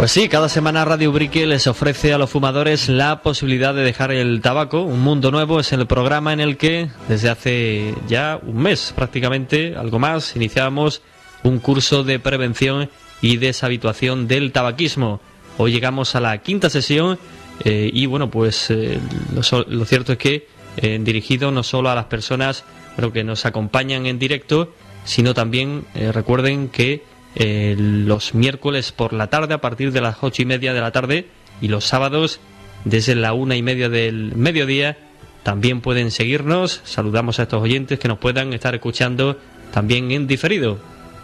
Pues sí, cada semana Radio Ubrique les ofrece a los fumadores la posibilidad de dejar el tabaco. Un mundo nuevo es el programa en el que desde hace ya un mes prácticamente, algo más, iniciamos un curso de prevención y deshabituación del tabaquismo. Hoy llegamos a la quinta sesión y bueno, pues lo cierto es que dirigido no solo a las personas que nos acompañan en directo, sino también recuerden que los miércoles por la tarde a partir de las 8:30 de la tarde y los sábados desde la 1:30 del mediodía también pueden seguirnos. Saludamos a estos oyentes que nos puedan estar escuchando también en diferido.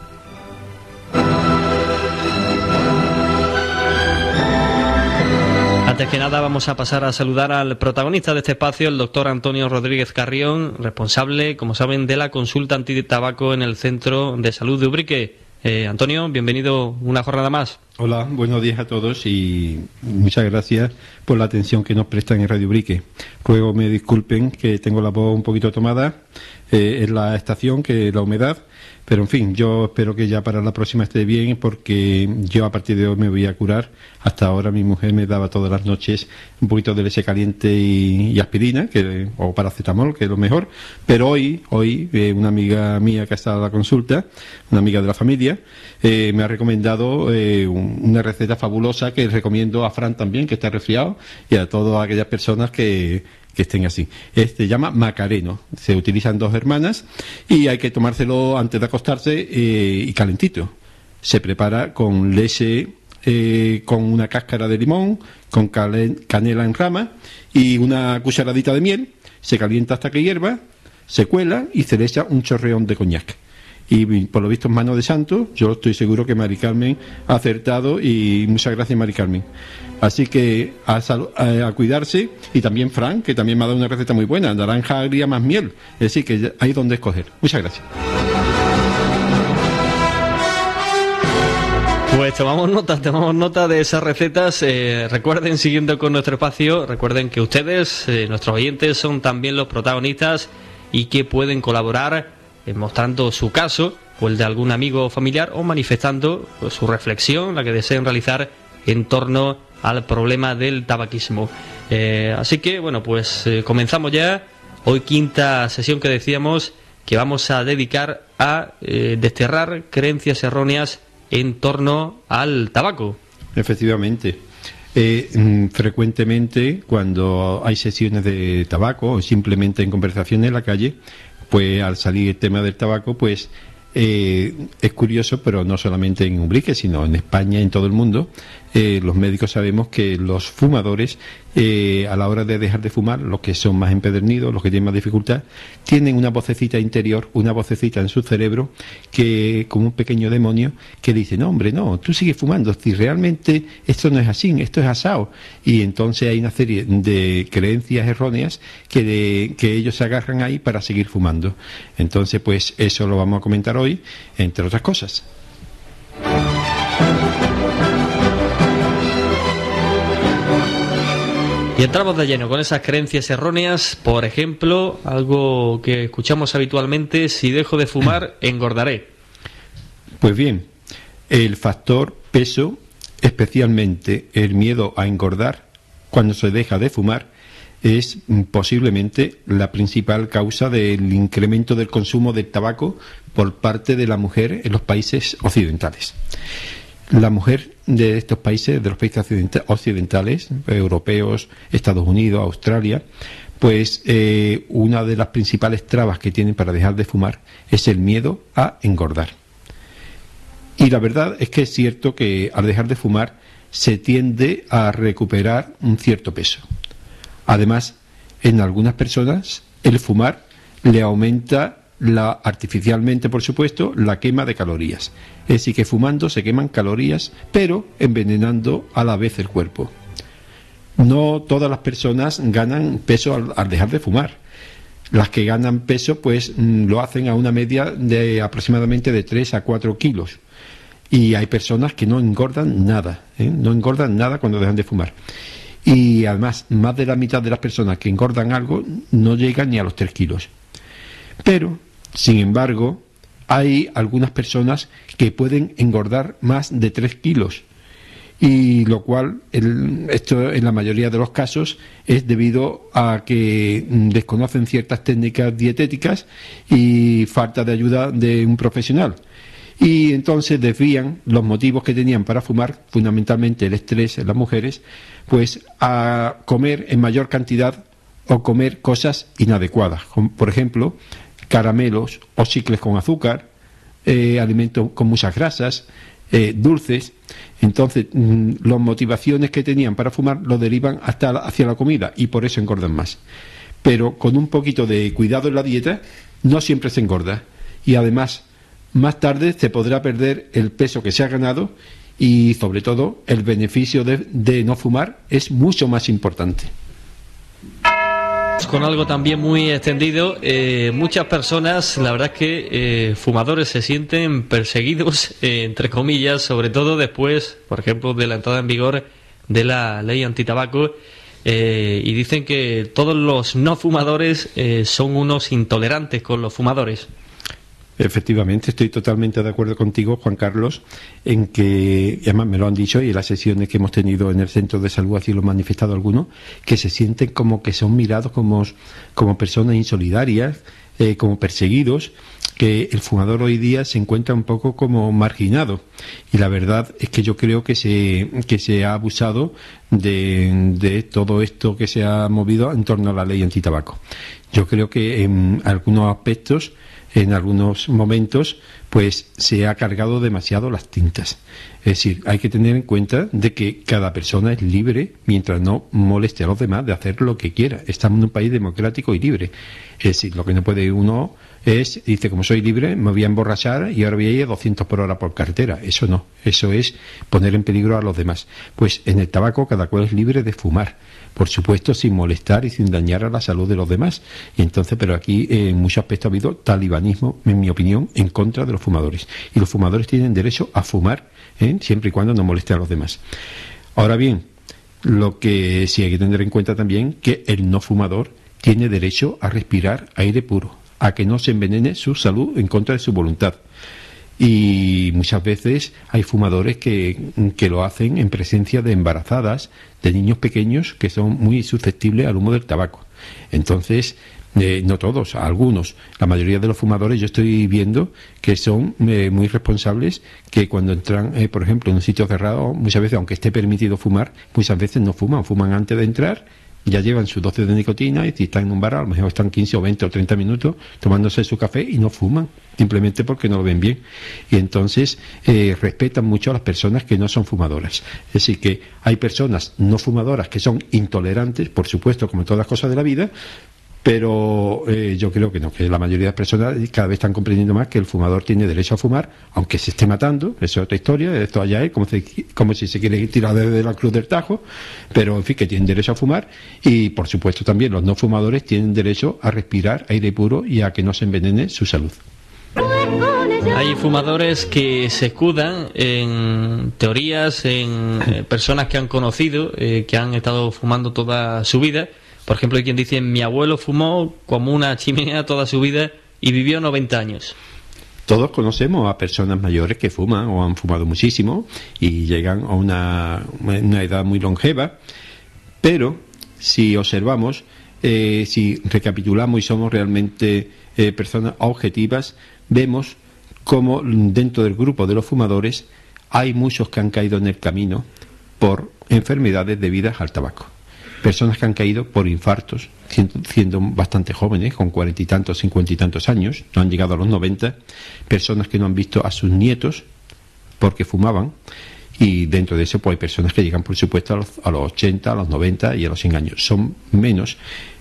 Antes que nada vamos a pasar a saludar al protagonista de este espacio, el doctor Antonio Rodríguez Carrión, responsable, como saben, de la consulta antitabaco en el Centro de Salud de Ubrique. Antonio, bienvenido una jornada más. Hola, buenos días a todos y muchas gracias por la atención que nos prestan en Radio Ubrique. Ruego me disculpen que tengo la voz un poquito tomada, es la estación, que es la humedad, pero en fin, yo espero que ya para la próxima esté bien, porque yo a partir de hoy me voy a curar. Hasta ahora mi mujer me daba todas las noches un poquito de leche caliente y aspirina, o paracetamol, que es lo mejor, pero hoy una amiga mía que ha estado a la consulta, una amiga de la familia, me ha recomendado una receta fabulosa que recomiendo a Fran también, que está resfriado, y a todas aquellas personas que estén así. Se llama Macareno, se utilizan 2 hermanas y hay que tomárselo antes de acostarse y calentito. Se prepara con leche, con una cáscara de limón, con canela en rama y una cucharadita de miel. Se calienta hasta que hierva, se cuela y se le echa un chorreón de coñac. Y por lo visto en manos de santo, yo estoy seguro que Mari Carmen ha acertado, y muchas gracias, Mari Carmen. Así que a cuidarse, y también Fran, que también me ha dado una receta muy buena, naranja agria más miel, es decir, que hay donde escoger. Muchas gracias. Pues tomamos nota de esas recetas. Recuerden, siguiendo con nuestro espacio, recuerden que ustedes, nuestros oyentes, son también los protagonistas y que pueden colaborar mostrando su caso o el de algún amigo o familiar, o manifestando su reflexión, la que deseen realizar en torno al problema del tabaquismo. Así que bueno, pues comenzamos ya. Hoy quinta sesión que decíamos que vamos a dedicar a desterrar creencias erróneas en torno al tabaco. Efectivamente. Frecuentemente cuando hay sesiones de tabaco o simplemente en conversaciones en la calle, pues al salir el tema del tabaco, pues es curioso, pero no solamente en Ubrique, sino en España y en todo el mundo, los médicos sabemos que los fumadores, a la hora de dejar de fumar, los que son más empedernidos, los que tienen más dificultad, tienen una vocecita interior, una vocecita en su cerebro, que como un pequeño demonio, que dice: no, hombre, no, tú sigues fumando, si realmente esto no es así, esto es asado. Y entonces hay una serie de creencias erróneas que ellos se agarran ahí para seguir fumando. Entonces, pues eso lo vamos a comentar hoy, entre otras cosas. Y entramos de lleno con esas creencias erróneas. Por ejemplo, algo que escuchamos habitualmente: si dejo de fumar, engordaré. Pues bien, el factor peso, especialmente el miedo a engordar cuando se deja de fumar, es posiblemente la principal causa del incremento del consumo del tabaco por parte de la mujer en los países occidentales. La mujer de estos países, de los países occidentales, europeos, Estados Unidos, Australia, pues una de las principales trabas que tienen para dejar de fumar es el miedo a engordar. Y la verdad es que es cierto que al dejar de fumar se tiende a recuperar un cierto peso. Además, en algunas personas el fumar le aumenta artificialmente, por supuesto, la quema de calorías. Es decir, que fumando se queman calorías, pero envenenando a la vez el cuerpo. No todas las personas ganan peso al dejar de fumar. Las que ganan peso, pues lo hacen a una media de aproximadamente de 3 a 4 kilos. Y hay personas que no engordan nada, no engordan nada cuando dejan de fumar. Y además, más de la mitad de las personas que engordan algo no llegan ni a los 3 kilos. Pero, sin embargo, hay algunas personas que pueden engordar más de 3 kilos y lo cual esto en la mayoría de los casos es debido a que desconocen ciertas técnicas dietéticas y falta de ayuda de un profesional. Y entonces desvían los motivos que tenían para fumar, fundamentalmente el estrés en las mujeres, pues a comer en mayor cantidad o comer cosas inadecuadas, como por ejemplo caramelos o chicles con azúcar, alimentos con muchas grasas, dulces. Entonces las motivaciones que tenían para fumar lo derivan hacia la comida y por eso engordan más. Pero con un poquito de cuidado en la dieta no siempre se engorda, y además más tarde se podrá perder el peso que se ha ganado, y sobre todo el beneficio de no fumar es mucho más importante. Con algo también muy extendido, muchas personas, la verdad es que fumadores se sienten perseguidos, entre comillas, sobre todo después, por ejemplo, de la entrada en vigor de la ley antitabaco, y dicen que todos los no fumadores son unos intolerantes con los fumadores. Efectivamente, estoy totalmente de acuerdo contigo, Juan Carlos, en que, y además me lo han dicho, y en las sesiones que hemos tenido en el centro de salud así lo han manifestado algunos, que se sienten como que son mirados como personas insolidarias, como perseguidos, que el fumador hoy día se encuentra un poco como marginado. Y la verdad es que yo creo que se ha abusado de todo esto que se ha movido en torno a la ley antitabaco. Yo creo que en algunos aspectos, en algunos momentos, pues se ha cargado demasiado las tintas. Es decir, hay que tener en cuenta de que cada persona es libre, mientras no moleste a los demás, de hacer lo que quiera. Estamos en un país democrático y libre. Es decir, lo que no puede uno dice, como soy libre, me voy a emborrachar y ahora voy a ir a 200 por hora por carretera. Eso no, eso es poner en peligro a los demás. Pues en el tabaco cada cual es libre de fumar, por supuesto sin molestar y sin dañar a la salud de los demás. Y entonces, pero aquí en muchos aspectos ha habido talibanismo, en mi opinión, en contra de los fumadores. Y los fumadores tienen derecho a fumar, siempre y cuando no moleste a los demás. Ahora bien, lo que sí hay que tener en cuenta también, que el no fumador tiene derecho a respirar aire puro, a que no se envenene su salud en contra de su voluntad. Y muchas veces hay fumadores que lo hacen en presencia de embarazadas, de niños pequeños que son muy susceptibles al humo del tabaco. Entonces, no todos, algunos, la mayoría de los fumadores yo estoy viendo que son muy responsables, que cuando entran, por ejemplo, en un sitio cerrado, muchas veces, aunque esté permitido fumar, muchas veces no fuman antes de entrar. Ya llevan su dosis de nicotina, y si están en un bar a lo mejor están 15 o 20 o 30 minutos tomándose su café y no fuman, simplemente porque no lo ven bien. Y entonces respetan mucho a las personas que no son fumadoras. Es decir, que hay personas no fumadoras que son intolerantes, por supuesto, como en todas las cosas de la vida, pero yo creo que no, que la mayoría de las personas cada vez están comprendiendo más que el fumador tiene derecho a fumar, aunque se esté matando. Eso es otra historia, esto allá es como si se quiere tirar desde la cruz del Tajo, pero en fin, que tienen derecho a fumar. Y por supuesto también los no fumadores tienen derecho a respirar aire puro y a que no se envenene su salud. Hay fumadores que se escudan en teorías, en personas que han conocido, que han estado fumando toda su vida. Por ejemplo, hay quien dice, mi abuelo fumó como una chimenea toda su vida y vivió 90 años. Todos conocemos a personas mayores que fuman o han fumado muchísimo y llegan a una edad muy longeva, pero si observamos, si recapitulamos y somos realmente personas objetivas, vemos cómo dentro del grupo de los fumadores hay muchos que han caído en el camino por enfermedades debidas al tabaco. Personas que han caído por infartos, siendo bastante jóvenes, con 40 y tantos, 50 y tantos años, no han llegado a los 90. Personas que no han visto a sus nietos porque fumaban. Y dentro de eso pues hay personas que llegan, por supuesto, a los 80, a los 90 y a los 100 años. Son menos,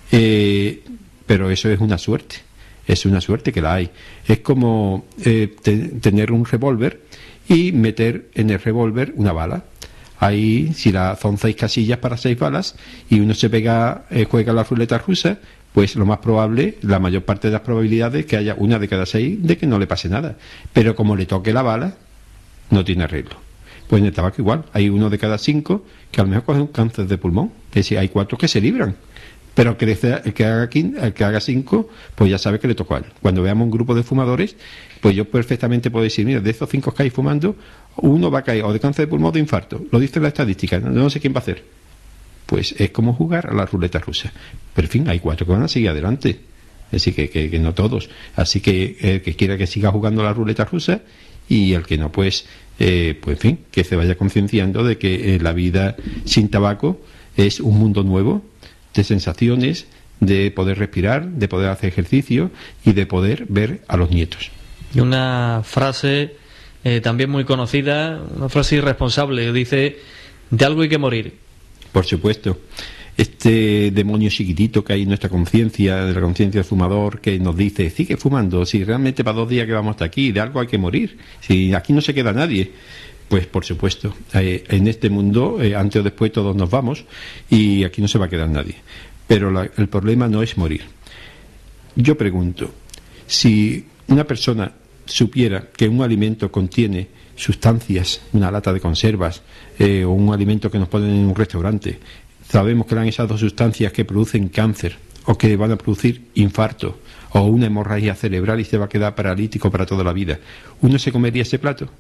pero eso es una suerte. Es una suerte que la hay. Es como tener un revólver y meter en el revólver una bala. Ahí, si son 6 casillas para 6 balas y uno se juega la ruleta rusa, pues lo más probable, la mayor parte de las probabilidades, que haya una de cada 6 de que no le pase nada. Pero como le toque la bala, no tiene arreglo. Pues en el tabaco igual, hay uno de cada 5 que a lo mejor coge un cáncer de pulmón. Es decir, hay 4 que se libran, Pero el que haga 5, pues ya sabe que le tocó a él. Cuando veamos un grupo de fumadores, pues yo perfectamente puedo decir, mira, de esos 5 que hay fumando, uno va a caer o de cáncer de pulmón o de infarto. Lo dice la estadística, no sé quién va a hacer. Pues es como jugar a la ruleta rusa. Pero en fin, hay 4 que van a seguir adelante. Así que no todos. Así que el que quiera que siga jugando a la ruleta rusa, y el que no, pues en fin, que se vaya concienciando de que la vida sin tabaco es un mundo nuevo de sensaciones, de poder respirar, de poder hacer ejercicio y de poder ver a los nietos. Y una frase también muy conocida, una frase irresponsable, dice: de algo hay que morir. Por supuesto. Este demonio chiquitito que hay en nuestra conciencia, de la conciencia del fumador, que nos dice, sigue fumando, si realmente para 2 días que vamos hasta aquí, de algo hay que morir, si aquí no se queda nadie. Pues por supuesto, en este mundo, antes o después todos nos vamos, y aquí no se va a quedar nadie. Pero el problema no es morir. Yo pregunto, si una persona supiera que un alimento contiene sustancias, una lata de conservas, o un alimento que nos ponen en un restaurante, sabemos que eran esas 2 sustancias que producen cáncer o que van a producir infarto o una hemorragia cerebral y se va a quedar paralítico para toda la vida, ¿uno se comería ese plato?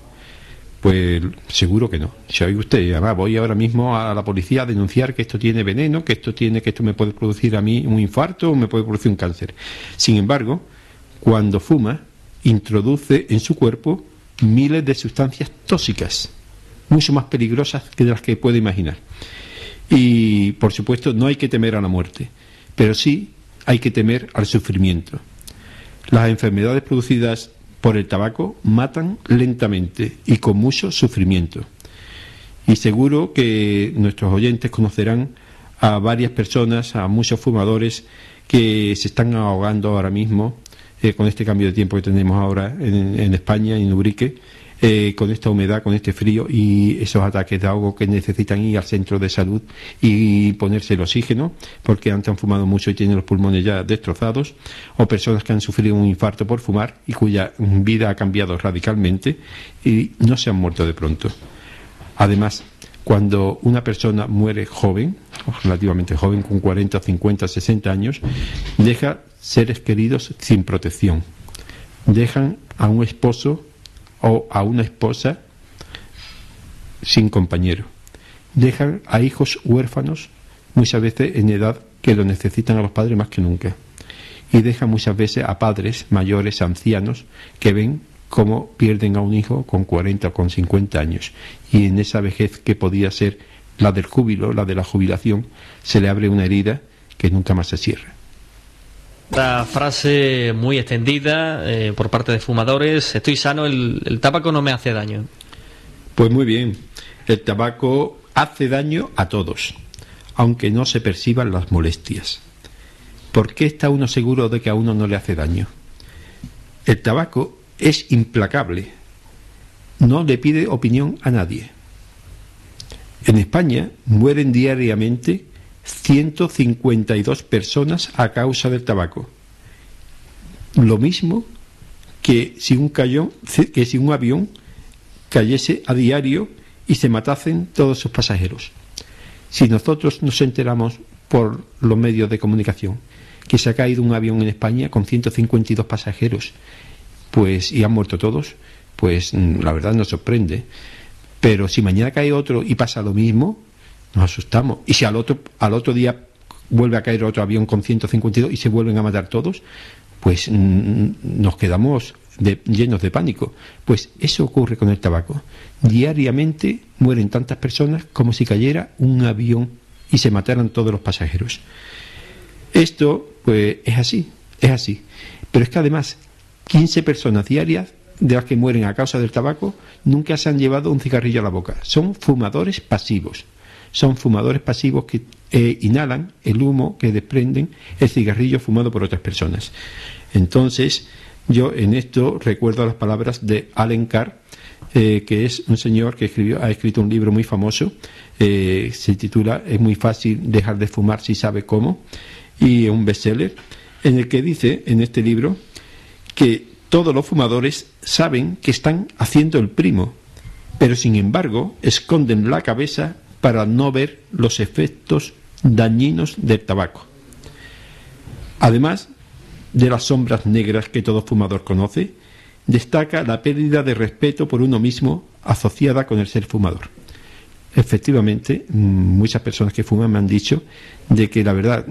Pues seguro que no. Si oye usted, además voy ahora mismo a la policía a denunciar que esto tiene veneno, que esto me puede producir a mí un infarto o me puede producir un cáncer. Sin embargo, cuando fuma, introduce en su cuerpo miles de sustancias tóxicas, mucho más peligrosas que de las que puede imaginar. Y, por supuesto, no hay que temer a la muerte, pero sí hay que temer al sufrimiento. Las enfermedades producidas por el tabaco matan lentamente y con mucho sufrimiento. Y seguro que nuestros oyentes conocerán a varias personas, a muchos fumadores que se están ahogando ahora mismo con este cambio de tiempo que tenemos ahora en España, en Ubrique, con esta humedad, con este frío y esos ataques de ahogo, que necesitan ir al centro de salud y ponerse el oxígeno porque antes han fumado mucho y tienen los pulmones ya destrozados, o personas que han sufrido un infarto por fumar y cuya vida ha cambiado radicalmente y no se han muerto de pronto. Además, cuando una persona muere joven, o relativamente joven, con 40, 50, 60 años, deja seres queridos sin protección, dejan a un esposo o a una esposa sin compañero, dejan a hijos huérfanos muchas veces en edad que lo necesitan a los padres más que nunca, y dejan muchas veces a padres mayores, ancianos, que ven cómo pierden a un hijo con 40 o con 50 años, y en esa vejez que podía ser la del júbilo, la de la jubilación, se le abre una herida que nunca más se cierra. Otra frase muy extendida por parte de fumadores: estoy sano, el tabaco no me hace daño. Pues muy bien, el tabaco hace daño a todos, aunque no se perciban las molestias. ¿Por qué está uno seguro de que a uno no le hace daño? El tabaco es implacable, no le pide opinión a nadie. En España mueren diariamente 152 personas a causa del tabaco. Lo mismo que si un avión cayese a diario y se matasen todos sus pasajeros. Si nosotros nos enteramos por los medios de comunicación que se ha caído un avión en España con 152 pasajeros, pues y han muerto todos, pues la verdad nos sorprende. Pero si mañana cae otro y pasa lo mismo, nos asustamos. Y si al otro día vuelve a caer otro avión con 152 y se vuelven a matar todos, pues nos quedamos llenos de pánico. Pues eso ocurre con el tabaco. Diariamente mueren tantas personas como si cayera un avión y se mataran todos los pasajeros. Esto, pues, es así. Pero es que además, 15 personas diarias de las que mueren a causa del tabaco nunca se han llevado un cigarrillo a la boca. Son fumadores pasivos. Son fumadores pasivos que inhalan el humo que desprenden el cigarrillo fumado por otras personas. Entonces, yo en esto recuerdo las palabras de Allen Carr, que es un señor que ha escrito un libro muy famoso, se titula "Es muy fácil dejar de fumar si sabe cómo", y es un bestseller, en el que dice, en este libro, que todos los fumadores saben que están haciendo el primo, pero sin embargo esconden la cabeza para no ver los efectos dañinos del tabaco. Además de las sombras negras que todo fumador conoce, destaca la pérdida de respeto por uno mismo asociada con el ser fumador. Efectivamente, muchas personas que fuman me han dicho de que la verdad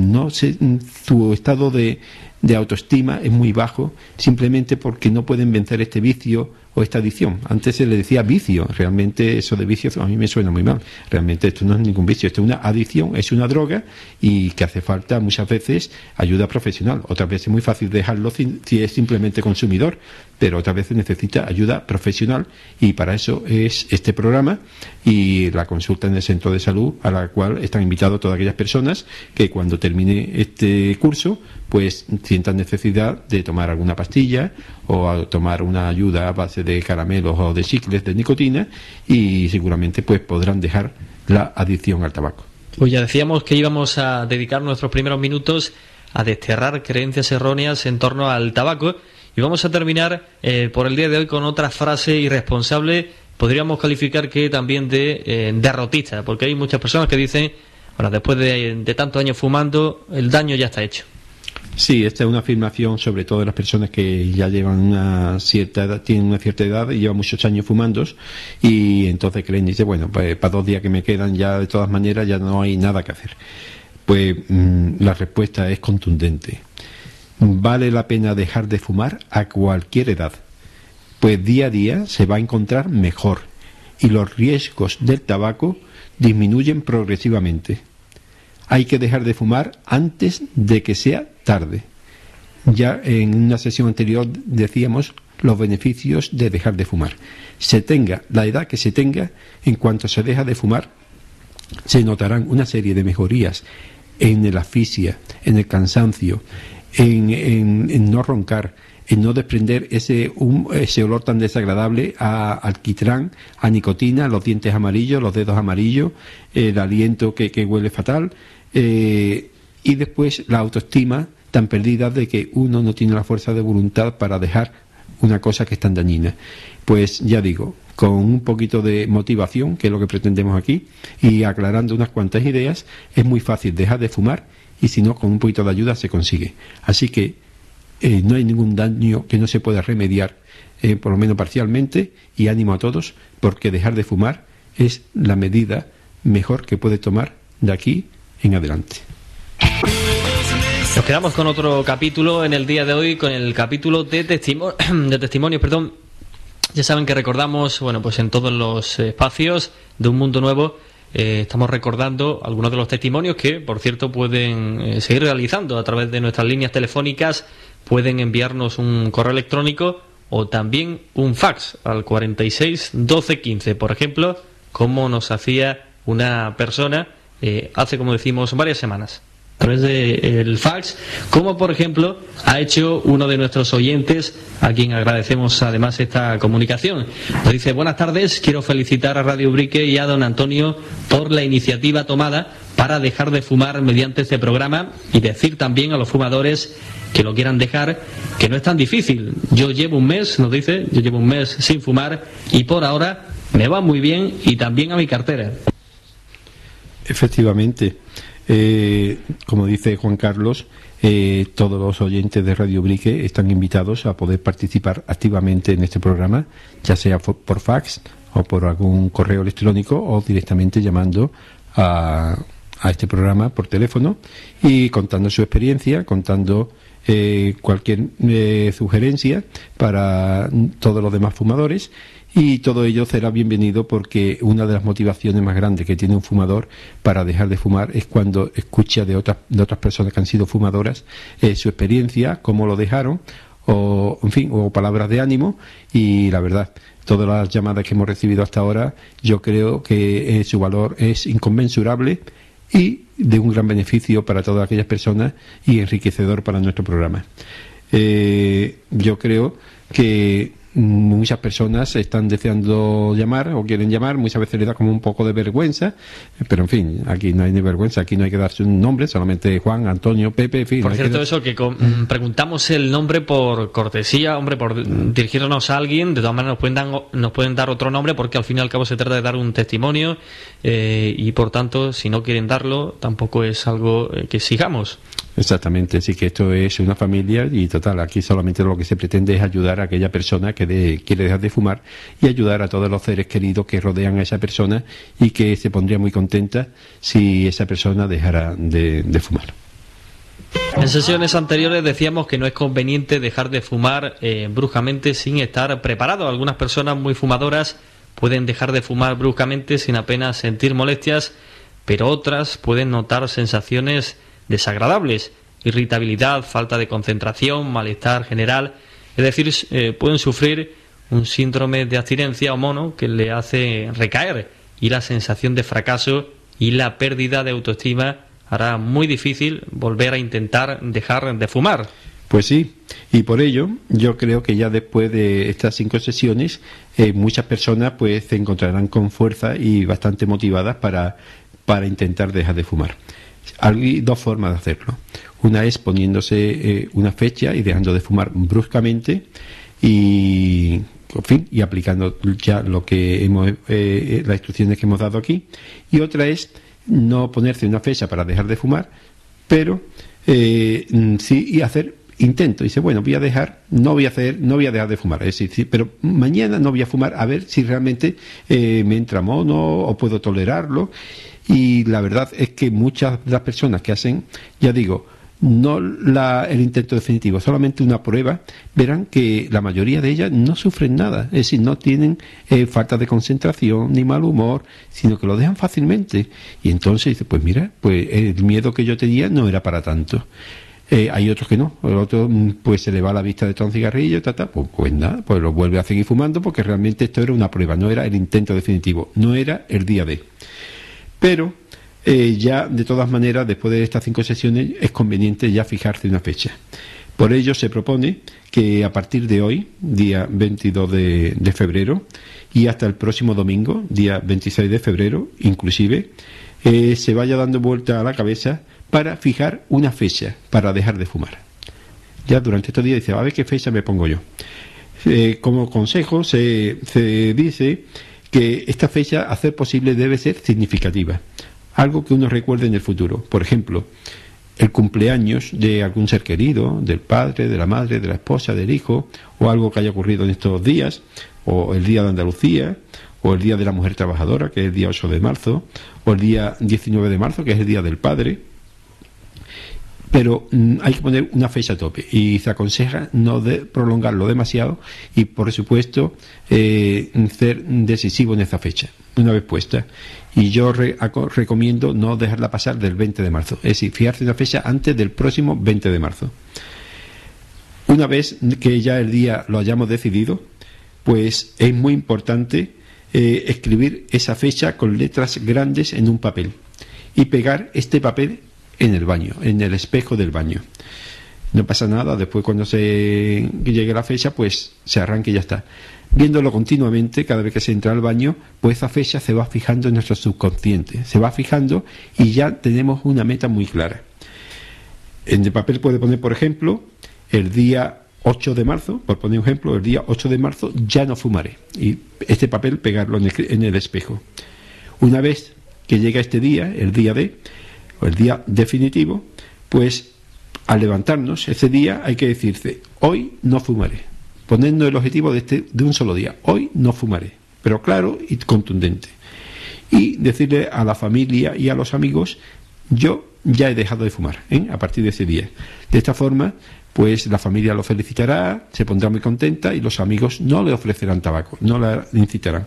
su estado de autoestima es muy bajo, simplemente porque no pueden vencer este vicio o esta adicción. Antes se le decía vicio, realmente eso de vicio a mí me suena muy mal. Realmente esto no es ningún vicio, esto es una adicción, es una droga, y que hace falta muchas veces ayuda profesional. Otras veces es muy fácil dejarlo si es simplemente consumidor, pero otras veces necesita ayuda profesional, y para eso es este programa y la consulta en el centro de salud, a la cual están invitados todas aquellas personas que cuando termine este curso pues sientan necesidad de tomar alguna pastilla o a tomar una ayuda a base de caramelos o de chicles de nicotina, y seguramente pues podrán dejar la adicción al tabaco. Pues ya decíamos que íbamos a dedicar nuestros primeros minutos a desterrar creencias erróneas en torno al tabaco, y vamos a terminar por el día de hoy con otra frase irresponsable, podríamos calificar que también de derrotista, porque hay muchas personas que dicen, bueno, después de tantos años fumando, el daño ya está hecho. Sí, esta es una afirmación sobre todo de las personas que ya llevan una cierta edad, tienen una cierta edad y llevan muchos años fumando, y entonces creen, dice, bueno, pues para 2 días que me quedan ya de todas maneras ya no hay nada que hacer. Pues la respuesta es contundente. Vale la pena dejar de fumar a cualquier edad, pues día a día se va a encontrar mejor y los riesgos del tabaco disminuyen progresivamente. Hay que dejar de fumar antes de que sea tarde. Ya en una sesión anterior decíamos los beneficios de dejar de fumar. Se tenga la edad que se tenga, en cuanto se deja de fumar, se notarán una serie de mejorías en la asfixia, en el cansancio, en no roncar, en no desprender ese olor tan desagradable a alquitrán, a nicotina, los dientes amarillos, los dedos amarillos, el aliento que huele fatal, y después la autoestima tan perdida de que uno no tiene la fuerza de voluntad para dejar una cosa que es tan dañina. Pues ya digo, con un poquito de motivación, que es lo que pretendemos aquí, y aclarando unas cuantas ideas, es muy fácil dejar de fumar, y si no, con un poquito de ayuda se consigue. Así que no hay ningún daño que no se pueda remediar, por lo menos parcialmente, y ánimo a todos, porque dejar de fumar es la medida mejor que puede tomar de aquí en adelante. Nos quedamos con otro capítulo en el día de hoy, con el capítulo de testimonios. Ya saben que recordamos, bueno, pues en todos los espacios de Un Mundo Nuevo estamos recordando algunos de los testimonios que, por cierto, pueden seguir realizando a través de nuestras líneas telefónicas. Pueden enviarnos un correo electrónico o también un fax al 46 12 15, por ejemplo, como nos hacía una persona hace, como decimos, varias semanas, a través del fax, como por ejemplo ha hecho uno de nuestros oyentes, a quien agradecemos además esta comunicación. Nos dice: buenas tardes, quiero felicitar a Radio Ubrique y a don Antonio por la iniciativa tomada para dejar de fumar mediante este programa, y decir también a los fumadores que lo quieran dejar que no es tan difícil. Yo llevo un mes, nos dice, sin fumar, y por ahora me va muy bien, y también a mi cartera. Efectivamente, como dice Juan Carlos, todos los oyentes de Radio Ubrique están invitados a poder participar activamente en este programa, ya sea por fax o por algún correo electrónico, o directamente llamando a este programa por teléfono y contando su experiencia, contando cualquier sugerencia para todos los demás fumadores. Y todo ello será bienvenido, porque una de las motivaciones más grandes que tiene un fumador para dejar de fumar es cuando escucha de otras personas que han sido fumadoras su experiencia, cómo lo dejaron, o en fin, o palabras de ánimo. Y la verdad, todas las llamadas que hemos recibido hasta ahora, yo creo que su valor es inconmensurable y de un gran beneficio para todas aquellas personas, y enriquecedor para nuestro programa. Yo creo que muchas personas están deseando llamar o quieren llamar, muchas veces le da como un poco de vergüenza, pero en fin, aquí no hay ni vergüenza, aquí no hay que darse un nombre, solamente Juan, Antonio, Pepe, en fin. Por cierto, eso que preguntamos el nombre por cortesía, hombre, por dirigirnos a alguien. De todas maneras nos pueden dar otro nombre, porque al fin y al cabo se trata de dar un testimonio, y por tanto, si no quieren darlo, tampoco es algo que exijamos. Exactamente, sí, que esto es una familia y total, aquí solamente lo que se pretende es ayudar a aquella persona que quiere dejar de fumar y ayudar a todos los seres queridos que rodean a esa persona y que se pondría muy contenta si esa persona dejara de fumar. En sesiones anteriores decíamos que no es conveniente dejar de fumar bruscamente sin estar preparado. Algunas personas muy fumadoras pueden dejar de fumar bruscamente sin apenas sentir molestias, pero otras pueden notar sensaciones desagradables, irritabilidad, falta de concentración, malestar general, es decir, pueden sufrir un síndrome de abstinencia o mono que le hace recaer, y la sensación de fracaso y la pérdida de autoestima hará muy difícil volver a intentar dejar de fumar. Pues sí, y por ello yo creo que ya después de estas 5 sesiones muchas personas pues se encontrarán con fuerza y bastante motivadas para intentar dejar de fumar. Hay 2 formas de hacerlo. Una es poniéndose una fecha y dejando de fumar bruscamente y, en fin, y aplicando ya lo que las instrucciones que hemos dado aquí. Y otra es no ponerse una fecha para dejar de fumar, pero sí y hacer intento. Dice, bueno, no voy a dejar de fumar. Es decir, pero mañana no voy a fumar a ver si realmente me entra mono o puedo tolerarlo. Y la verdad es que muchas de las personas que hacen, ya digo, no el intento definitivo, solamente una prueba, verán que la mayoría de ellas no sufren nada, es decir, no tienen falta de concentración ni mal humor, sino que lo dejan fácilmente. Y entonces dice, pues mira, pues el miedo que yo tenía no era para tanto. Hay otros que no, el otro pues se le va la vista de todo un cigarrillo, pues nada, pues lo vuelve a seguir fumando porque realmente esto era una prueba, no era el intento definitivo, no era el día de. Pero ya de todas maneras, después de estas 5 sesiones, es conveniente ya fijarse una fecha. Por ello se propone que a partir de hoy, día 22 de febrero, y hasta el próximo domingo, día 26 de febrero, inclusive, se vaya dando vuelta a la cabeza para fijar una fecha para dejar de fumar. Ya durante estos días dice, a ver qué fecha me pongo yo. Como consejo se dice que esta fecha, a ser posible, debe ser significativa. Algo que uno recuerde en el futuro. Por ejemplo, el cumpleaños de algún ser querido, del padre, de la madre, de la esposa, del hijo, o algo que haya ocurrido en estos días, o el Día de Andalucía, o el Día de la Mujer Trabajadora, que es el día 8 de marzo, o el día 19 de marzo, que es el Día del Padre. Pero hay que poner una fecha a tope y se aconseja no prolongarlo demasiado y, por supuesto, ser decisivo en esa fecha, una vez puesta. Y yo recomiendo no dejarla pasar del 20 de marzo, es decir, fijarse una fecha antes del próximo 20 de marzo. Una vez que ya el día lo hayamos decidido, pues es muy importante escribir esa fecha con letras grandes en un papel y pegar este papel en el baño, en el espejo del baño. No pasa nada, después cuando llegue la fecha, pues se arranque y ya está. Viéndolo continuamente, cada vez que se entra al baño, pues esa fecha se va fijando en nuestro subconsciente, se va fijando y ya tenemos una meta muy clara. En el papel puede poner, por ejemplo, el día 8 de marzo, por poner un ejemplo, el día 8 de marzo ya no fumaré. Y este papel pegarlo en el espejo. Una vez que llega este día, el día D, o el día definitivo, pues al levantarnos ese día hay que decirse, hoy no fumaré, poniendo el objetivo de un solo día, hoy no fumaré, pero claro y contundente, y decirle a la familia y a los amigos, yo ya he dejado de fumar, a partir de ese día. De esta forma, pues la familia lo felicitará, se pondrá muy contenta y los amigos no le ofrecerán tabaco, no la incitarán.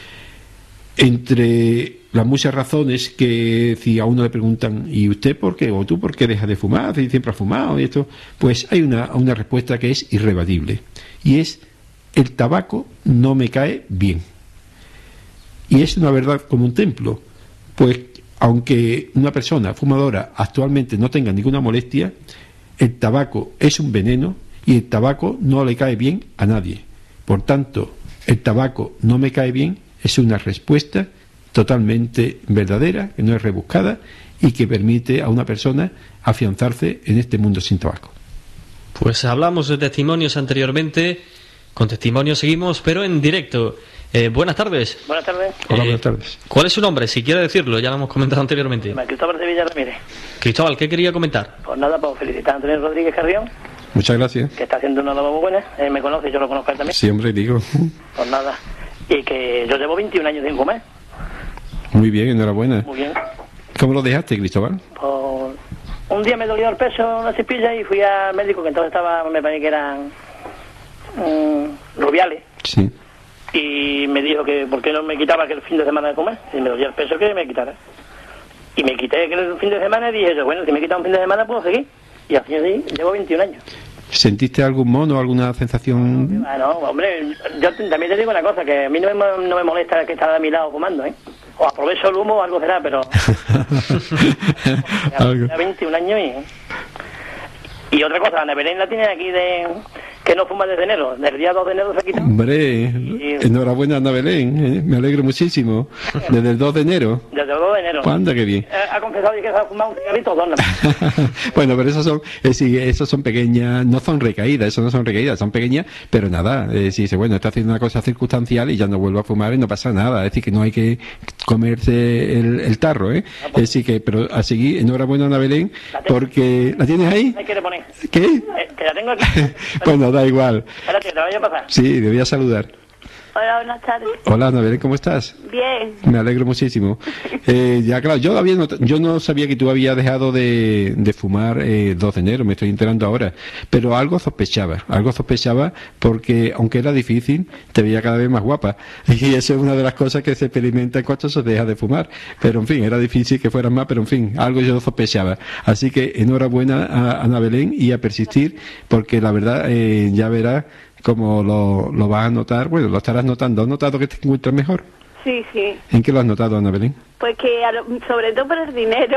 Entre las muchas razones que si a uno le preguntan, ¿y usted por qué? ¿O tú por qué dejas de fumar? Si siempre has fumado y esto, pues hay una respuesta que es irrebatible. Y es, el tabaco no me cae bien. Y es una verdad como un templo. Pues aunque una persona fumadora actualmente no tenga ninguna molestia, el tabaco es un veneno y el tabaco no le cae bien a nadie. Por tanto, el tabaco no me cae bien es una respuesta totalmente verdadera, que no es rebuscada y que permite a una persona afianzarse en este mundo sin tabaco. Pues hablamos de testimonios anteriormente, con testimonios seguimos, pero en directo. Buenas tardes. Buenas tardes. Hola, buenas tardes. ¿Cuál es su nombre? Si quiere decirlo, ya lo hemos comentado anteriormente. Cristóbal Sevilla Ramírez. Cristóbal, ¿qué quería comentar? Pues nada, pues felicitar a Antonio Rodríguez Carrión, Muchas gracias. que está haciendo una labor muy buena. Me conoce, yo lo conozco a él también. Sí, hombre, digo. Pues nada. Y que yo llevo 21 años sin comer. Muy bien, enhorabuena. Muy bien. ¿Cómo lo dejaste, Cristóbal? Pues un día me dolió el peso, una cepilla, y fui al médico, que entonces estaba, me parece que eran rubiales. Sí. Y me dijo que por qué no me quitaba que el fin de semana de comer. Si me dolía el peso, que me quitara. Y me quité que el fin de semana y dije yo, bueno, si me quita un fin de semana puedo seguir. Y así llevo 21 años. ¿Sentiste algún mono, alguna sensación? Bueno, hombre, yo también te digo una cosa, que a mí no me molesta que estar a mi lado fumando, ¿eh? O aprovecho el humo o algo será, pero... ya 21 años y otra cosa, Ana Belén la tiene aquí de... que no fuma desde enero, del día 2 de enero se quitó. Hombre, enhorabuena, Ana Belén, me alegro muchísimo. Desde el 2 de enero. Desde el 2 de enero. Anda, qué bien. Ha confesado que se ha fumado un cigarrito o dos, ¿no? Bueno, pero esos son pequeñas, no son recaídas, eso no son recaídas, son pequeñas, pero nada, si dice, bueno, está haciendo una cosa circunstancial y ya no vuelve a fumar y no pasa nada, es decir, que no hay que comerse el tarro, ¿eh? Es decir, que, pero a seguir, enhorabuena, Ana Belén, porque, ¿la tienes ahí? ¿Qué quiere poner? ¿Qué? Que la tengo aquí. Bueno, da igual. Espérate, te la voy a pasar. Sí, le voy a saludar. Hola, buenas tardes. Hola, Ana Belén, ¿cómo estás? Bien. Me alegro muchísimo. Ya, claro, yo no sabía que tú habías dejado de fumar 2 de enero, me estoy enterando ahora, pero algo sospechaba porque, aunque era difícil, te veía cada vez más guapa, y eso es una de las cosas que se experimenta cuando se deja de fumar, pero en fin, era difícil que fueras más, pero en fin, algo yo sospechaba. Así que enhorabuena a Ana Belén y a persistir, porque la verdad, ya verás como lo vas a notar, bueno, lo estarás notando. ¿Has notado que te encuentras mejor? Sí, sí. ¿En qué lo has notado, Ana Belén? Pues que sobre todo por el dinero.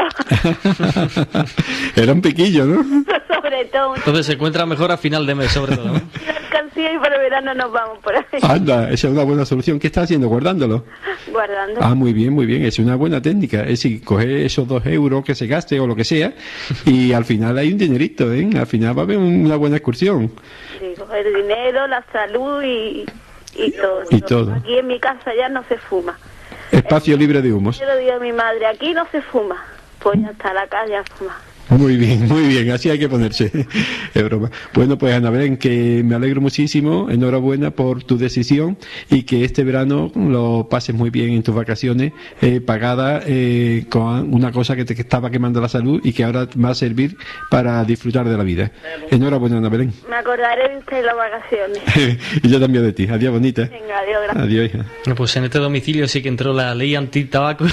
Era un piquillo, ¿no? Sobre todo. Entonces se encuentra mejor a final de mes, sobre todo, ¿no? La alcancía y para el verano nos vamos por ahí. Anda, esa es una buena solución. ¿Qué estás haciendo? ¿Guardándolo? Guardando. Ah, muy bien, muy bien. Es una buena técnica. Es decir, coger esos 2 euros que se gaste o lo que sea y al final hay un dinerito, ¿eh? Al final va a haber una buena excursión. Sí, coger el dinero, la salud y todo. Y todo. Aquí en mi casa ya no se fuma. Espacio libre de humos. Yo lo digo a mi madre, aquí no se fuma. Pues ya está la calle a fumar. Muy bien, así hay que ponerse. Es broma. Bueno, pues Ana Belén, que me alegro muchísimo, enhorabuena por tu decisión y que este verano lo pases muy bien en tus vacaciones, pagada con una cosa que te estaba quemando la salud y que ahora va a servir para disfrutar de la vida. Enhorabuena, Ana Belén. Me acordaré de usted en las vacaciones. Y yo también de ti. Adiós, bonita. Venga, adiós, gracias. Adiós, hija. Bueno, pues en este domicilio sí que entró la ley anti-tabaco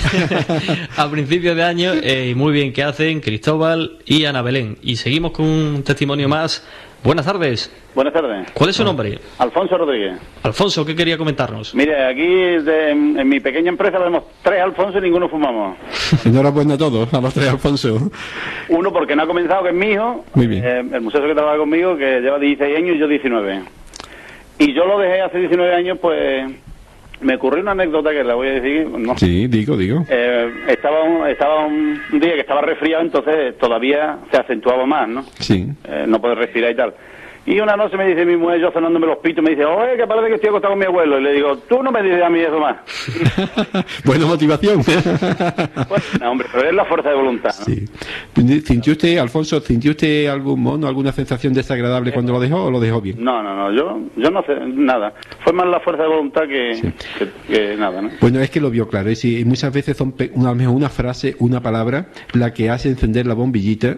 a principios de año, y muy bien que hacen Cristóbal y Ana Belén. Y seguimos con un testimonio más. Buenas tardes. Buenas tardes. ¿Cuál es su nombre? Alfonso Rodríguez. Alfonso, ¿qué quería comentarnos? Mire, aquí en mi pequeña empresa vemos 3 Alfonso y ninguno fumamos. Enhorabuena a todos, a los 3 Alfonso. Uno porque no ha comenzado, que es mi hijo. Muy bien. El muchacho que trabaja conmigo, que lleva 16 años y yo 19. Y yo lo dejé hace 19 años, pues... Me ocurrió una anécdota que la voy a decir. No. Sí, digo. Estaba un día que estaba resfriado, entonces todavía se acentuaba más, ¿no? Sí. No poder respirar y tal. Y una noche me dice mi mujer, yo sonándome los pitos, me dice, oye, que parece que estoy acostado con mi abuelo. Y le digo, tú no me dices a mí eso más. Buena motivación. Bueno, no, hombre, pero es la fuerza de voluntad, ¿no? Sí. ¿Sintió usted, Alfonso, algún mono, alguna sensación desagradable cuando lo dejó o lo dejó bien? No, yo no sé nada. Fue más la fuerza de voluntad que nada, ¿no? Bueno, es que lo vio claro. Es decir, muchas veces son una frase, una palabra, la que hace encender la bombillita.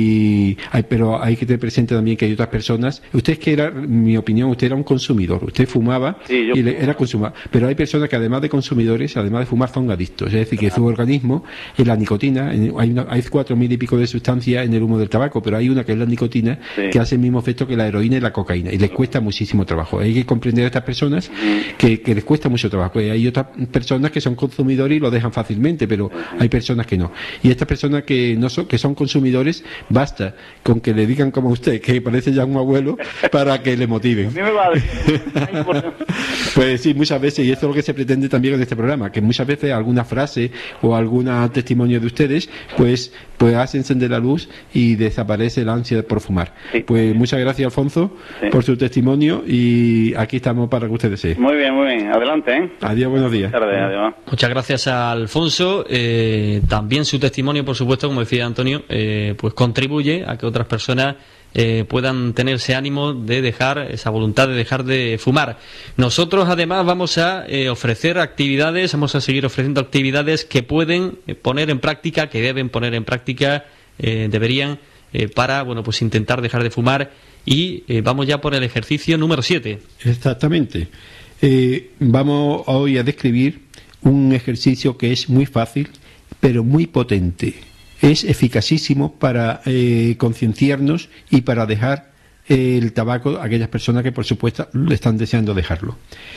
Pero hay que tener presente también que hay otras personas. Usted es que era, en mi opinión, usted era un consumidor. Usted fumaba sí, era consumidor. Pero hay personas que además de consumidores, además de fumar, son adictos. Es decir, que su organismo, en la nicotina, hay 4.000 y pico de sustancias en el humo del tabaco, pero hay una que es la nicotina, que hace el mismo efecto que la heroína y la cocaína. Y les cuesta muchísimo trabajo. Hay que comprender a estas personas que les cuesta mucho trabajo. Y hay otras personas que son consumidores y lo dejan fácilmente, pero hay personas que no. Y estas personas que son consumidores, basta con que le digan como usted, que parece ya un abuelo, abuelo para que le motiven. A mí me va a decir. Pues sí, muchas veces, y esto es lo que se pretende también en este programa, que muchas veces alguna frase o algún testimonio de ustedes, pues hace encender la luz y desaparece el ansia por fumar. Sí. Pues muchas gracias, Alfonso, por su testimonio, y aquí estamos para que ustedes deseen. Muy bien, adelante, ¿eh? Adiós, buenos días. Adiós. Muchas gracias a Alfonso. También su testimonio, por supuesto, como decía Antonio, pues contribuye a que otras personas puedan tener ese ánimo de dejar, esa voluntad de dejar de fumar. Nosotros además vamos a ofrecer actividades, vamos a seguir ofreciendo actividades que pueden poner en práctica, que deben poner en práctica, deberían, para, bueno, pues intentar dejar de fumar. Y vamos ya por el ejercicio número 7. Exactamente. Vamos hoy a describir un ejercicio que es muy fácil, pero muy potente. Es eficacísimo para concienciarnos y para dejar el tabaco a aquellas personas que, por supuesto, están deseando dejarlo.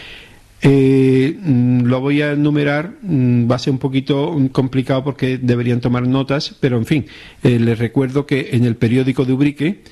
Lo voy a enumerar, va a ser un poquito complicado porque deberían tomar notas, pero en fin, les recuerdo que en el periódico de Ubrique,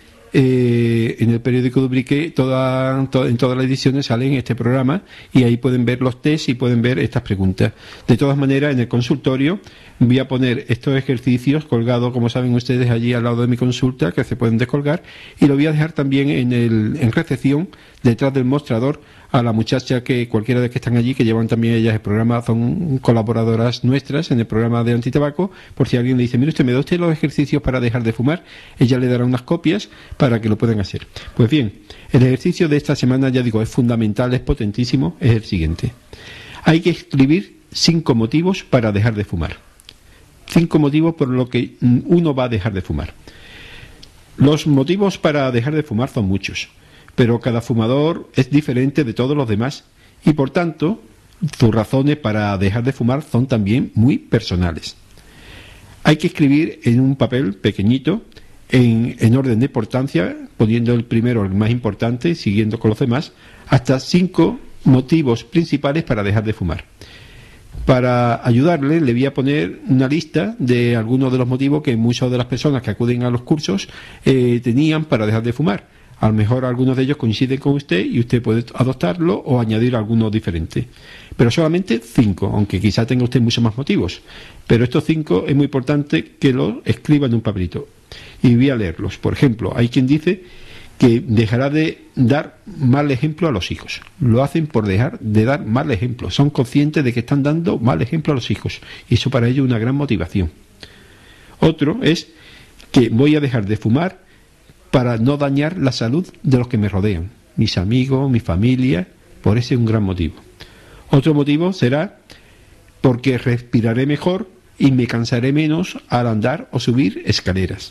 en todas las ediciones salen este programa y ahí pueden ver los test y pueden ver estas preguntas. De todas maneras, en el consultorio voy a poner estos ejercicios colgados, como saben ustedes, allí al lado de mi consulta, que se pueden descolgar, y lo voy a dejar también en recepción, detrás del mostrador, a la muchacha, que cualquiera de que están allí, que llevan también ellas el programa, son colaboradoras nuestras en el programa de Antitabaco. Por si alguien le dice, mire usted, ¿me da usted los ejercicios para dejar de fumar? Ella le dará unas copias para que lo puedan hacer. Pues bien, el ejercicio de esta semana, ya digo, es fundamental, es potentísimo, es el siguiente. Hay que escribir 5 motivos para dejar de fumar. 5 motivos por lo que uno va a dejar de fumar. Los motivos para dejar de fumar son muchos, pero cada fumador es diferente de todos los demás y, por tanto, sus razones para dejar de fumar son también muy personales. Hay que escribir en un papel pequeñito, en orden de importancia, poniendo el primero, el más importante, siguiendo con los demás, hasta 5 motivos principales para dejar de fumar. Para ayudarle, le voy a poner una lista de algunos de los motivos que muchas de las personas que acuden a los cursos tenían para dejar de fumar. A lo mejor algunos de ellos coinciden con usted y usted puede adoptarlo o añadir alguno diferente. Pero solamente 5, aunque quizá tenga usted muchos más motivos. Pero estos 5 es muy importante que los escriba en un papelito. Y voy a leerlos. Por ejemplo, hay quien dice que dejará de dar mal ejemplo a los hijos. Lo hacen por dejar de dar mal ejemplo. Son conscientes de que están dando mal ejemplo a los hijos. Y eso para ellos es una gran motivación. Otro es que voy a dejar de fumar para no dañar la salud de los que me rodean, mis amigos, mi familia. Por ese es un gran motivo. Otro motivo será porque respiraré mejor y me cansaré menos al andar o subir escaleras.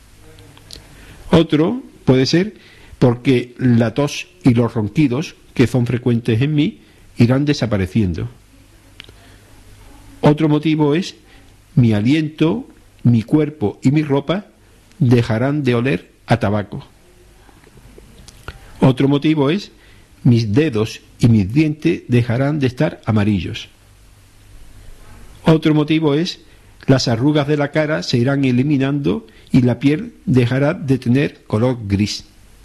Otro puede ser porque la tos y los ronquidos, que son frecuentes en mí, irán desapareciendo. Otro motivo es mi aliento, mi cuerpo y mi ropa dejarán de oler a tabaco. Otro motivo es mis dedos y mis dientes dejarán de estar amarillos. Otro motivo es las arrugas de la cara se irán eliminando y la piel dejará de tener color gris.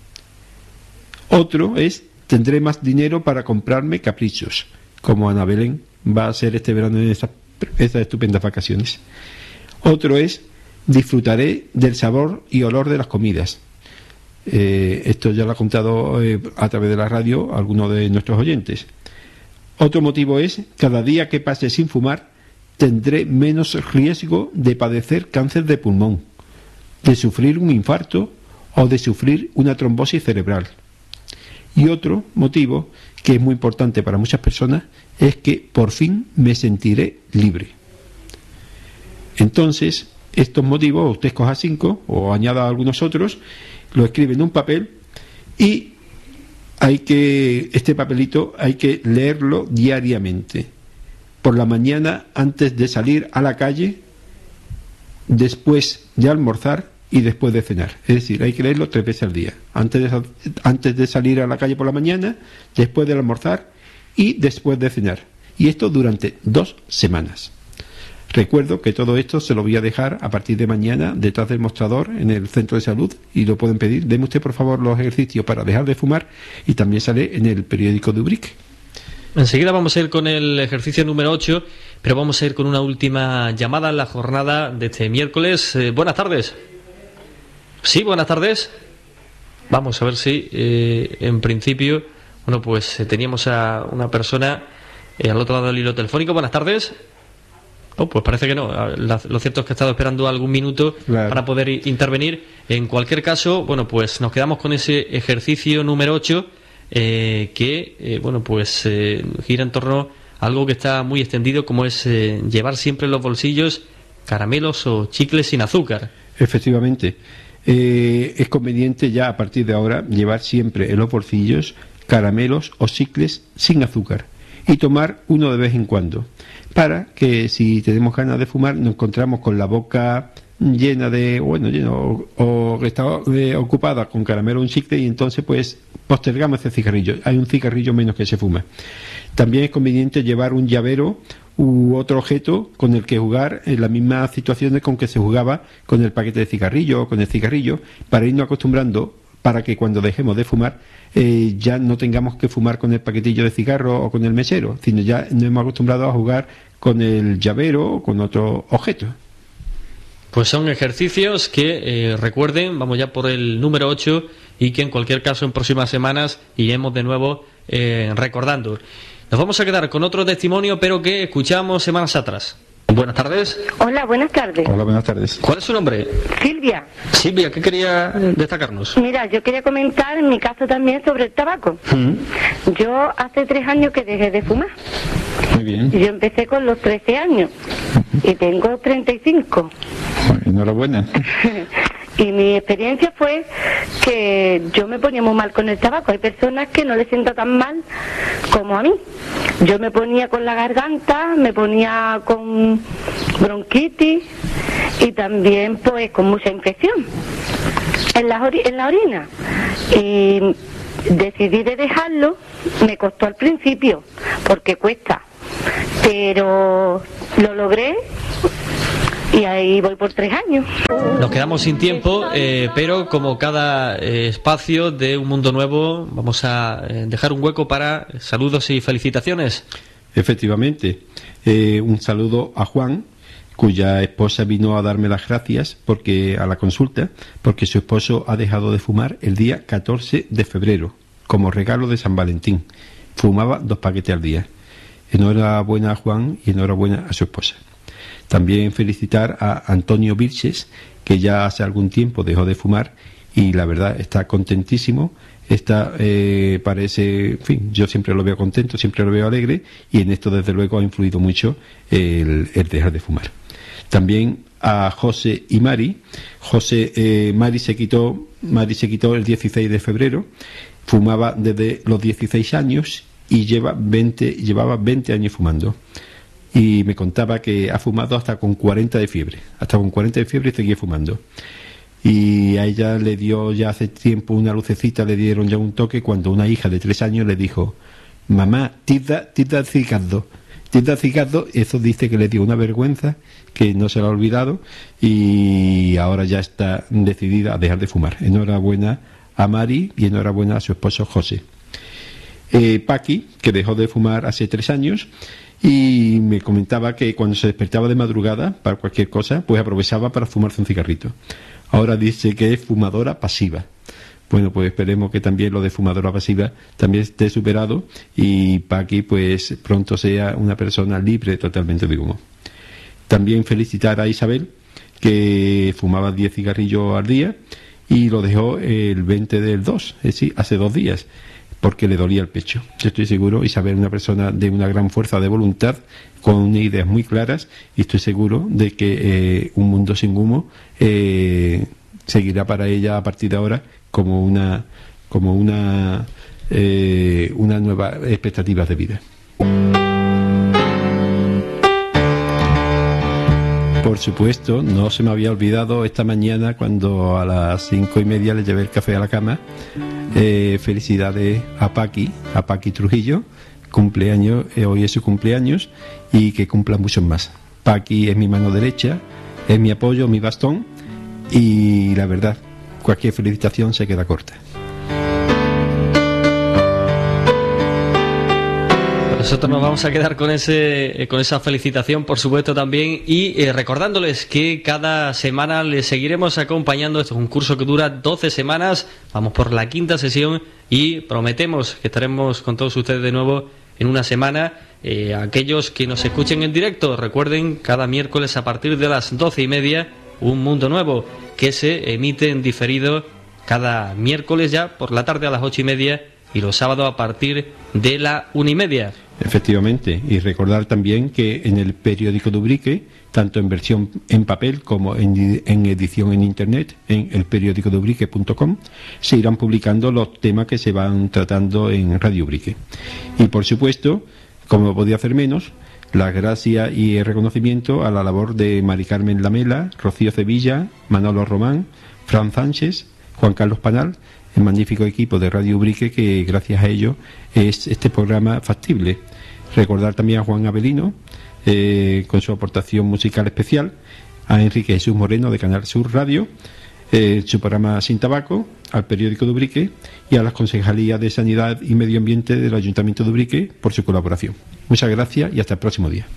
Otro es tendré más dinero para comprarme caprichos, como Ana Belén va a hacer este verano en estas estupendas vacaciones. Otro es disfrutaré del sabor y olor de las comidas. Esto ya lo ha contado a través de la radio alguno de nuestros oyentes. Otro motivo es cada día que pase sin fumar tendré menos riesgo de padecer cáncer de pulmón, de sufrir un infarto o de sufrir una trombosis cerebral. Y otro motivo, que es muy importante para muchas personas, es que por fin me sentiré libre. Entonces, estos motivos, usted escoja 5 o añada algunos otros, lo escribe en un papel y este papelito hay que leerlo diariamente. Por la mañana antes de salir a la calle, después de almorzar y después de cenar. Es decir, hay que leerlo 3 veces al día. Antes de salir a la calle por la mañana, después de almorzar y después de cenar. Y esto durante 2 semanas. Recuerdo que todo esto se lo voy a dejar a partir de mañana detrás del mostrador en el centro de salud y lo pueden pedir. Deme usted, por favor, los ejercicios para dejar de fumar y también sale en el periódico de Ubrique. Enseguida vamos a ir con el ejercicio número 8, pero vamos a ir con una última llamada en la jornada de este miércoles. Buenas tardes. Sí, buenas tardes. Vamos a ver si en principio, bueno, pues teníamos a una persona al otro lado del hilo telefónico. Buenas tardes. Oh, pues parece que no. Lo cierto es que he estado esperando algún minuto para poder intervenir. En cualquier caso, bueno, pues nos quedamos con ese ejercicio número 8 que, bueno, pues gira en torno a algo que está muy extendido, como es llevar siempre en los bolsillos caramelos o chicles sin azúcar. Efectivamente. Es conveniente ya a partir de ahora llevar siempre en los bolsillos caramelos o chicles sin azúcar y tomar uno de vez en cuando, para que si tenemos ganas de fumar nos encontramos con la boca llena de, bueno, o que está ocupada con caramelo o un chicle y entonces pues postergamos ese cigarrillo. Hay un cigarrillo menos que se fuma. También es conveniente llevar un llavero u otro objeto con el que jugar en las mismas situaciones con que se jugaba con el paquete de cigarrillo o con el cigarrillo, para irnos acostumbrando, para que cuando dejemos de fumar ya no tengamos que fumar con el paquetillo de cigarro o con el mesero, sino ya nos hemos acostumbrado a jugar con el llavero o con otro objeto. Pues son ejercicios que, recuerden, vamos ya por el número 8 y que en cualquier caso en próximas semanas iremos de nuevo recordando. Nos vamos a quedar con otro testimonio, pero que escuchamos semanas atrás. Buenas tardes. Hola, buenas tardes. Hola, buenas tardes. ¿Cuál es su nombre? Silvia. Silvia, ¿qué quería destacarnos? Mira, yo quería comentar en mi caso también sobre el tabaco. Yo hace 3 años que dejé de fumar. Muy bien. Yo empecé con los 13 años y tengo 35. Enhorabuena. Y mi experiencia fue que yo me ponía muy mal con el tabaco. Hay personas que no les sienta tan mal como a mí. Yo me ponía con la garganta, me ponía con bronquitis y también pues con mucha infección en la orina. Y decidí de dejarlo, me costó al principio, porque cuesta, pero lo logré. Y ahí voy por 3 años. Nos quedamos sin tiempo, pero como cada espacio de Un Mundo Nuevo, vamos a dejar un hueco para saludos y felicitaciones. Efectivamente. Un saludo a Juan, cuya esposa vino a darme las gracias a la consulta, porque su esposo ha dejado de fumar el día 14 de febrero, como regalo de San Valentín. Fumaba 2 paquetes al día. Enhorabuena a Juan y enhorabuena a su esposa. También felicitar a Antonio Vilches, que ya hace algún tiempo dejó de fumar y la verdad está contentísimo. Parece, en fin, yo siempre lo veo contento, siempre lo veo alegre y en esto desde luego ha influido mucho el dejar de fumar. También a José y Mari. Mari se quitó el 16 de febrero, fumaba desde los 16 años y llevaba 20 años fumando. Y me contaba que ha fumado hasta con 40 de fiebre. Hasta con 40 de fiebre seguía fumando. Y a ella le dio ya hace tiempo una lucecita, le dieron ya un toque cuando una hija de 3 años le dijo: mamá, tida cigarro. Tida cigarro. Eso dice que le dio una vergüenza que no se la ha olvidado y ahora ya está decidida a dejar de fumar. Enhorabuena a Mari y enhorabuena a su esposo José. Paqui, que dejó de fumar hace 3 años, y me comentaba que cuando se despertaba de madrugada para cualquier cosa, pues aprovechaba para fumarse un cigarrito. Ahora dice que es fumadora pasiva. Bueno, pues esperemos que también lo de fumadora pasiva también esté superado y Paqui pues pronto sea una persona libre totalmente de humo. También felicitar a Isabel, que fumaba 10 cigarrillos al día y lo dejó el 20 del 2, es decir, hace 2 días. Porque le dolía el pecho. Yo estoy seguro, Isabel es una persona de una gran fuerza de voluntad, con ideas muy claras, y estoy seguro de que un mundo sin humo seguirá para ella a partir de ahora como una nueva expectativa de vida. Por supuesto, no se me había olvidado esta mañana cuando a las 5:30 le llevé el café a la cama. Felicidades a Paqui Trujillo, cumpleaños, hoy es su cumpleaños y que cumpla muchos más. Paqui es mi mano derecha, es mi apoyo, mi bastón, y la verdad, cualquier felicitación se queda corta. Nosotros nos vamos a quedar con esa felicitación, por supuesto, también, y recordándoles que cada semana les seguiremos acompañando. Esto es un curso que dura 12 semanas, vamos por la 5ª sesión y prometemos que estaremos con todos ustedes de nuevo en una semana. Aquellos que nos escuchen en directo, recuerden, cada miércoles a partir de las 12:30, Un Mundo Nuevo, que se emite en diferido cada miércoles ya por la tarde a las 8:30 y los sábados a partir de la 1:30. Efectivamente, y recordar también que en el periódico de Ubrique, tanto en versión en papel como en edición en internet, en elperiodicodubrique.com, se irán publicando los temas que se van tratando en Radio Ubrique. Y por supuesto, como podía hacer menos, las gracias y el reconocimiento a la labor de Mari Carmen Lamela, Rocío Sevilla, Manolo Román, Fran Sánchez, Juan Carlos Panal, el magnífico equipo de Radio Ubrique, que gracias a ello es este programa factible. Recordar también a Juan Avelino, con su aportación musical especial, a Enrique Jesús Moreno de Canal Sur Radio, su programa Sin Tabaco, al periódico de Ubrique y a las concejalías de Sanidad y Medio Ambiente del Ayuntamiento de Ubrique por su colaboración. Muchas gracias y hasta el próximo día.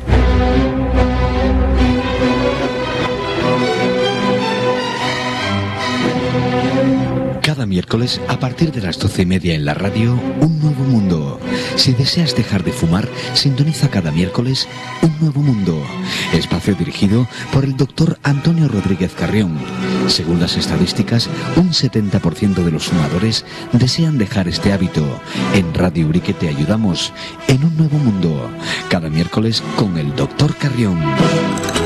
Cada miércoles, a partir de las 12:30 en la radio, Un Nuevo Mundo. Si deseas dejar de fumar, sintoniza cada miércoles Un Nuevo Mundo. Espacio dirigido por el doctor Antonio Rodríguez Carrión. Según las estadísticas, un 70% de los fumadores desean dejar este hábito. En Radio Ubrique te ayudamos en Un Nuevo Mundo. Cada miércoles con el doctor Carrión.